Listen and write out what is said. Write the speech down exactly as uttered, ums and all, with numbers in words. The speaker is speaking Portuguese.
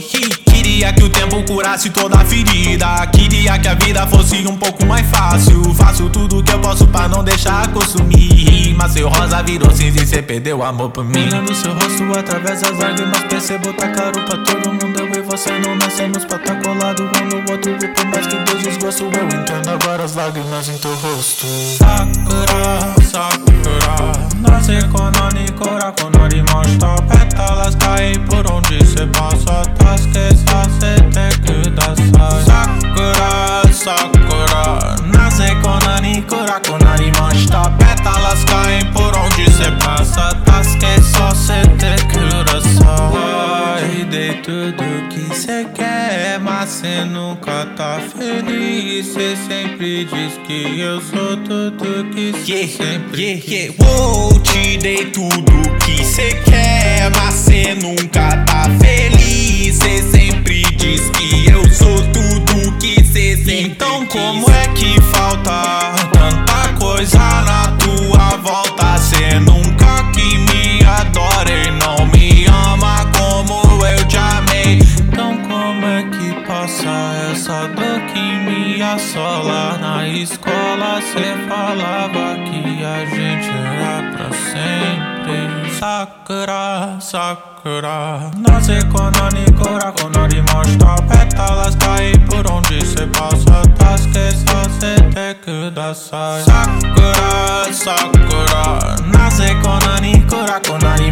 Queria que o tempo curasse toda a ferida. Queria que a vida fosse um pouco mais fácil. Faço tudo que eu posso pra não deixar consumir. Mas seu rosa virou cinza e cê perdeu o amor por mim. Olhando seu rosto através das lágrimas, percebo tá claro pra todo mundo. Eu e você não nascemos pra tá colado um no outro. E por mais que Deus desgosto, eu entendo agora as lágrimas em teu rosto. Sakura, Sakura, nasce konani, kora konari mashita. Pétalas caem por onde cê passa. Tasqueça, cê te kudasai. Sakura, Sakura, nasce konani, kora konari mashita. Pétalas caem por onde cê passa. Tasqueça, cê te kudasai. Te dei tudo que cê quer, mas cê nunca tá feliz. Cê sempre diz que eu sou tudo que cê yeah, sempre yeah, quis. Yeah. Uou, te dei tudo que cê quer, mas cê nunca tá feliz. Cê sempre diz que eu sou tudo que cê sempre então quis. Como é que falta tanta coisa na tua volta? Cê nunca que me adora e não me ama como eu te amei. Então como é que passa essa dor que me assola? Na escola cê falava que a gente era pra sempre. Sakura, Sakura, nasce konani, kora konari mashita. Pétalas caem por onde cê passa. Tasqueça, cê te kudasai. Sakura, Sakura, nasce konani, kora konari